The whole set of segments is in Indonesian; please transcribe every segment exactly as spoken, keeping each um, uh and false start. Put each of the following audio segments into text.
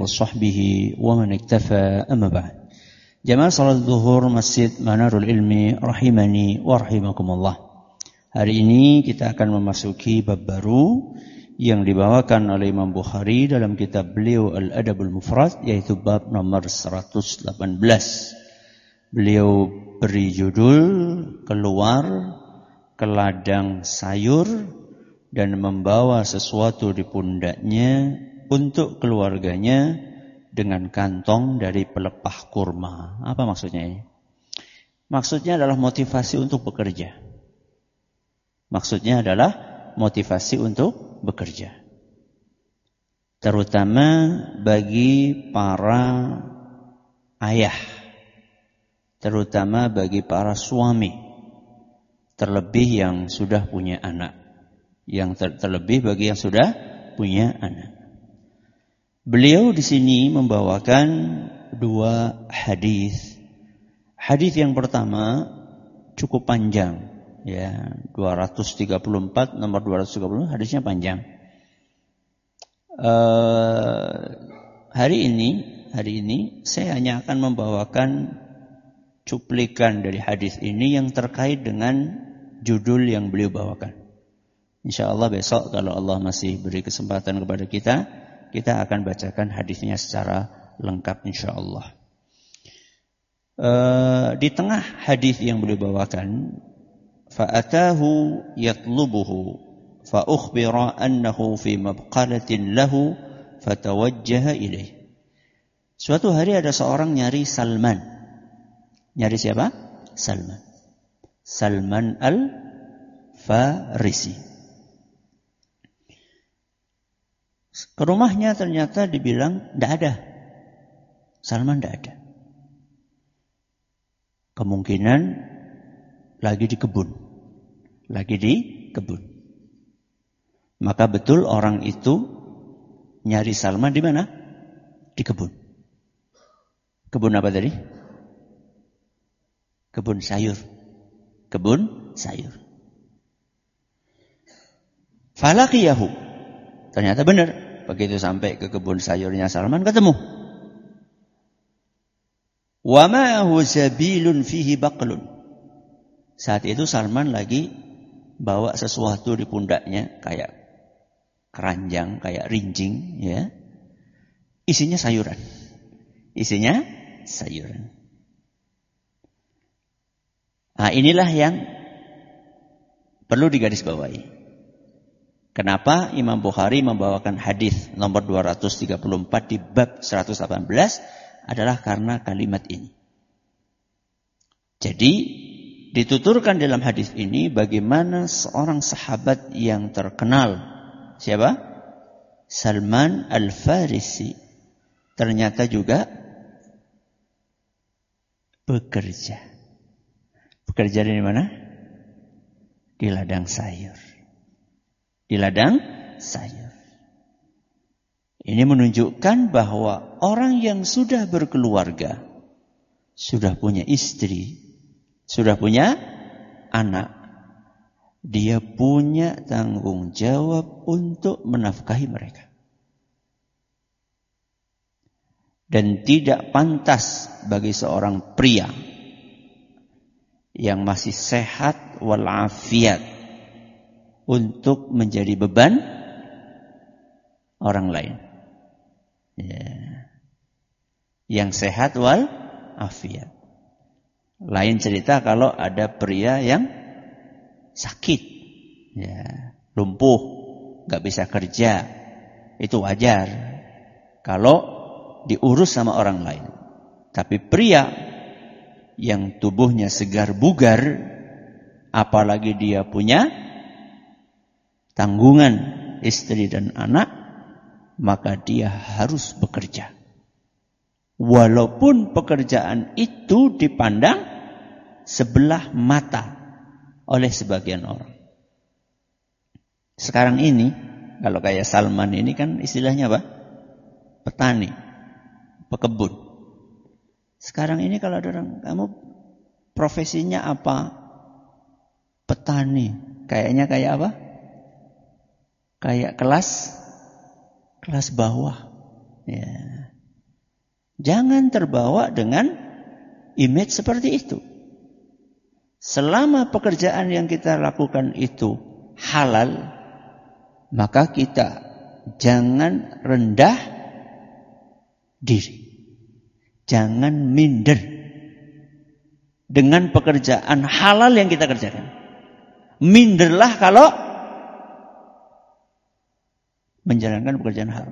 وصحبه ومن اكتفى أما بعد. Jamaah salat zuhur Masjid Manarul Ilmi rahimani wa rahimakumullah. Hari ini kita akan memasuki bab baru yang dibawakan oleh Imam Bukhari dalam kitab beliau Al-Adabul Mufrad, yaitu bab nomor seratus delapan belas. Beliau beri judul keluar ke ladang sayur dan membawa sesuatu di pundaknya untuk keluarganya dengan kantong dari pelepah kurma. Apa maksudnya ini? Maksudnya adalah motivasi untuk bekerja. Maksudnya adalah motivasi untuk bekerja. Terutama bagi para ayah. Terutama bagi para suami. Terlebih yang sudah punya anak. Yang ter- terlebih bagi yang sudah punya anak. Beliau di sini membawakan dua hadis. Hadis yang pertama cukup panjang, ya, dua ratus tiga puluh empat, nomor dua ratus tiga puluh, hadisnya panjang. Uh, hari ini, hari ini saya hanya akan membawakan cuplikan dari hadis ini yang terkait dengan judul yang beliau bawakan. InsyaAllah besok kalau Allah masih beri kesempatan kepada kita, kita akan bacakan hadisnya secara lengkap insyaAllah. E, di tengah hadis yang beliau bawakan, fa'atahu yatlubuhu fa'ukhbira annahu fi mabqalatin lahu fatawajjaha ilaih. Suatu hari ada seorang nyari Salman. Nyari siapa? Salman. Salman al-Farisi. Ke rumahnya ternyata dibilang tidak ada. Salman tidak ada. Kemungkinan lagi di kebun. Lagi di kebun. Maka betul orang itu nyari Salman di mana? Di kebun. Kebun apa tadi? Kebun sayur. Kebun sayur. Falaqiyahu. Ternyata benar. Begitu sampai ke kebun sayurnya Salman, ketemu. Wa ma'ahu zabilun fihi baqlun. Saat itu Salman lagi bawa sesuatu di pundaknya, kayak keranjang, kayak rinjing, ya. Isinya sayuran. Isinya sayuran. Nah, inilah yang perlu digarisbawahi. Kenapa Imam Bukhari membawakan hadis nomor dua ratus tiga puluh empat di bab seratus delapan belas adalah karena kalimat ini. Jadi dituturkan dalam hadis ini bagaimana seorang sahabat yang terkenal, siapa? Salman al-Farisi, ternyata juga bekerja. Bekerja di mana? Di ladang sayur. Di ladang sayur. Ini menunjukkan bahwa orang yang sudah berkeluarga, sudah punya istri, sudah punya anak, dia punya tanggung jawab untuk menafkahi mereka. Dan tidak pantas bagi seorang pria yang masih sehat walafiat untuk menjadi beban orang lain. Ya. Yang sehat wal afiat. Lain cerita kalau ada pria yang sakit, ya, lumpuh, gak bisa kerja. Itu wajar kalau diurus sama orang lain. Tapi pria yang tubuhnya segar bugar, apalagi dia punya tanggungan istri dan anak, maka dia harus bekerja. Walaupun pekerjaan itu dipandang sebelah mata oleh sebagian orang. Sekarang ini, kalau kayak Salman ini kan istilahnya apa? Petani, pekebun. Sekarang ini kalau ada orang, kamu profesinya apa? Petani. Kayaknya kayak apa? Kayak kelas kelas bawah. Ya. Jangan terbawa dengan image seperti itu. Selama pekerjaan yang kita lakukan itu halal, maka kita jangan rendah diri. Jangan minder dengan pekerjaan halal yang kita kerjakan. Minderlah kalau menjalankan pekerjaan haram.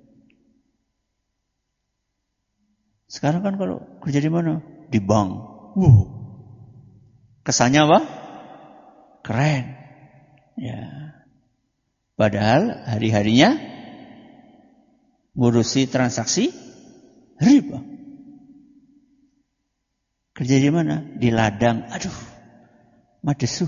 Sekarang kan kalau kerja di mana? Di bank. Wow. Kesannya apa? Keren. Ya. Padahal hari-harinya ngurusi transaksi riba. Kerja di mana? Di ladang. Aduh, madesu.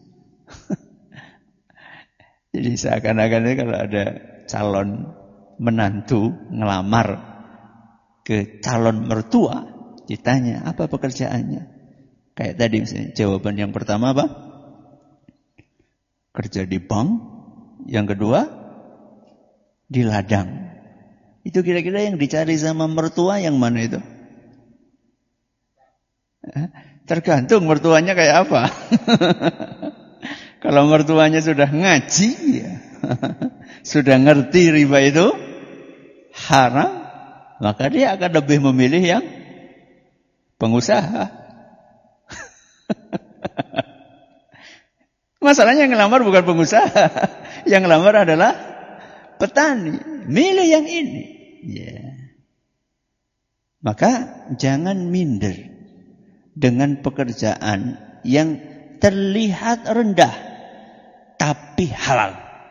Jadi seakan-akan kalau ada calon menantu ngelamar ke calon mertua, ditanya apa pekerjaannya. Kayak tadi misalnya, jawaban yang pertama apa? Kerja di bank. Yang kedua, di ladang. Itu kira-kira yang dicari sama mertua yang mana itu? Tergantung mertuanya kayak apa. Kalau mertuanya sudah ngaji, ya, sudah ngerti riba itu haram, maka dia akan lebih memilih yang pengusaha. Masalahnya yang ngelamar bukan pengusaha, yang ngelamar adalah petani. Milih yang ini. Ya. Maka jangan minder dengan pekerjaan yang terlihat rendah tapi halal.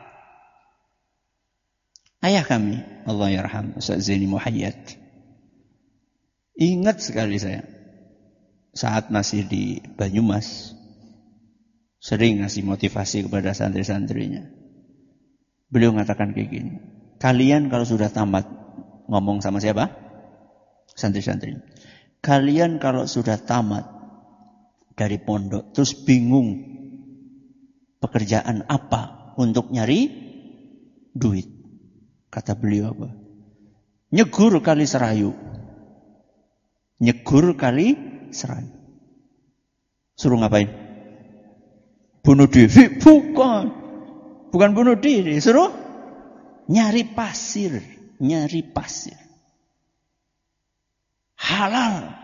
Ayah kami, Allah yarham, Ustaz Zaini Muhayyad, ingat sekali saya saat masih di Banyumas, sering ngasih motivasi kepada santri-santrinya. Beliau mengatakan kayak gini, kalian kalau sudah tamat, ngomong sama siapa? Santri-santri. Kalian kalau sudah tamat dari pondok, terus bingung pekerjaan apa untuk nyari duit. Kata beliau apa? Nyegur kali serayu. Nyegur kali serayu. Suruh ngapain? Bunuh diri? Bukan. Bukan bunuh diri. Suruh nyari pasir. Nyari pasir. Halal.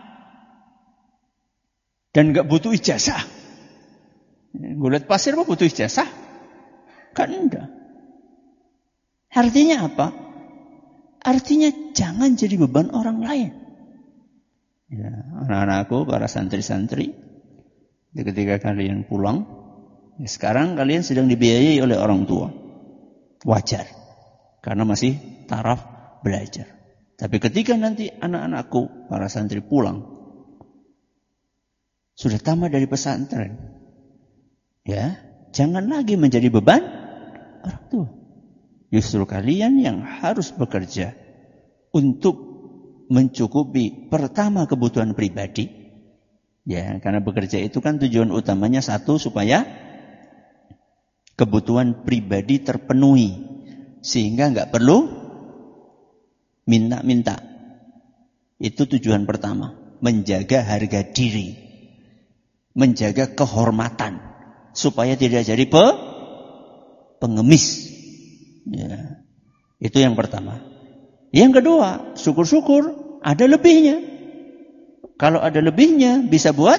Dan gak butuh ijazah. Gulet pasir apa butuh ijazah? Kan enggak. Artinya apa? Artinya jangan jadi beban orang lain. Ya, anak-anakku, para santri-santri, ketika kalian pulang, ya sekarang kalian sedang dibiayai oleh orang tua. Wajar. Karena masih taraf belajar. Tapi ketika nanti anak-anakku, para santri pulang, sudah tamat dari pesantren, ya, jangan lagi menjadi beban orang tua. Justru kalian yang harus bekerja untuk mencukupi pertama kebutuhan pribadi. Ya, karena bekerja itu kan tujuan utamanya satu, supaya kebutuhan pribadi terpenuhi. Sehingga nggak perlu minta-minta. Itu tujuan pertama. Menjaga harga diri. Menjaga kehormatan. Supaya tidak jadi pe pengemis. Ya, itu yang pertama. Yang kedua, syukur-syukur ada lebihnya. Kalau ada lebihnya bisa buat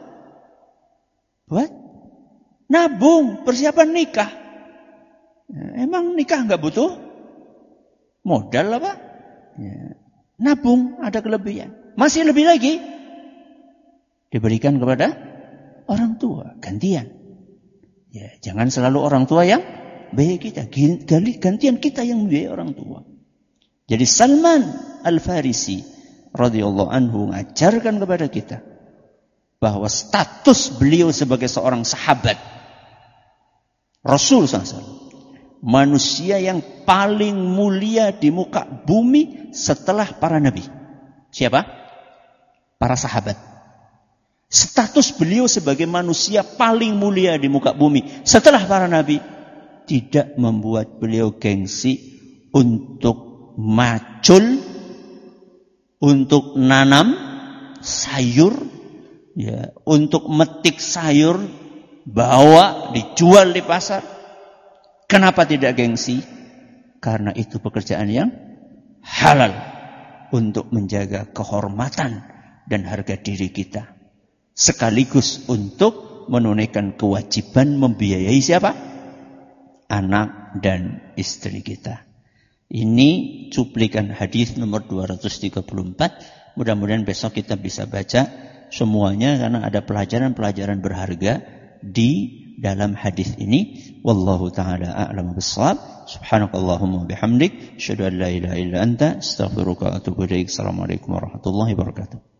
buat nabung, persiapan nikah. Ya, emang nikah nggak butuh modal apa? Ya, nabung ada kelebihan. Masih lebih lagi diberikan kepada orang tua, gantian. Ya, jangan selalu orang tua yang biaya kita, gantian kita yang membiayai orang tua. Jadi Salman Al-Farisi radhiyallahu anhu mengajarkan kepada kita bahwa status beliau sebagai seorang sahabat Rasul sallallahu alaihi wasallam, manusia yang paling mulia di muka bumi setelah para nabi. Siapa? Para sahabat. Status beliau sebagai manusia paling mulia di muka bumi setelah para nabi tidak membuat beliau gengsi untuk macul untuk nanam sayur, ya, untuk metik sayur, bawa dijual di pasar. Kenapa tidak gengsi? Karena itu pekerjaan yang halal untuk menjaga kehormatan dan harga diri kita, sekaligus untuk menunaikan kewajiban membiayai siapa? Anak dan istri kita. Ini cuplikan hadis nomor dua ratus tiga puluh empat. Mudah-mudahan besok kita bisa baca semuanya karena ada pelajaran-pelajaran berharga di dalam hadis ini. Wallahu taala a'lam bissawab. Subhanakallahumma bihamdik, asyhadu an la ilaha illa anta, astaghfiruka wa atubu ilaik. Assalamualaikum warahmatullahi wabarakatuh.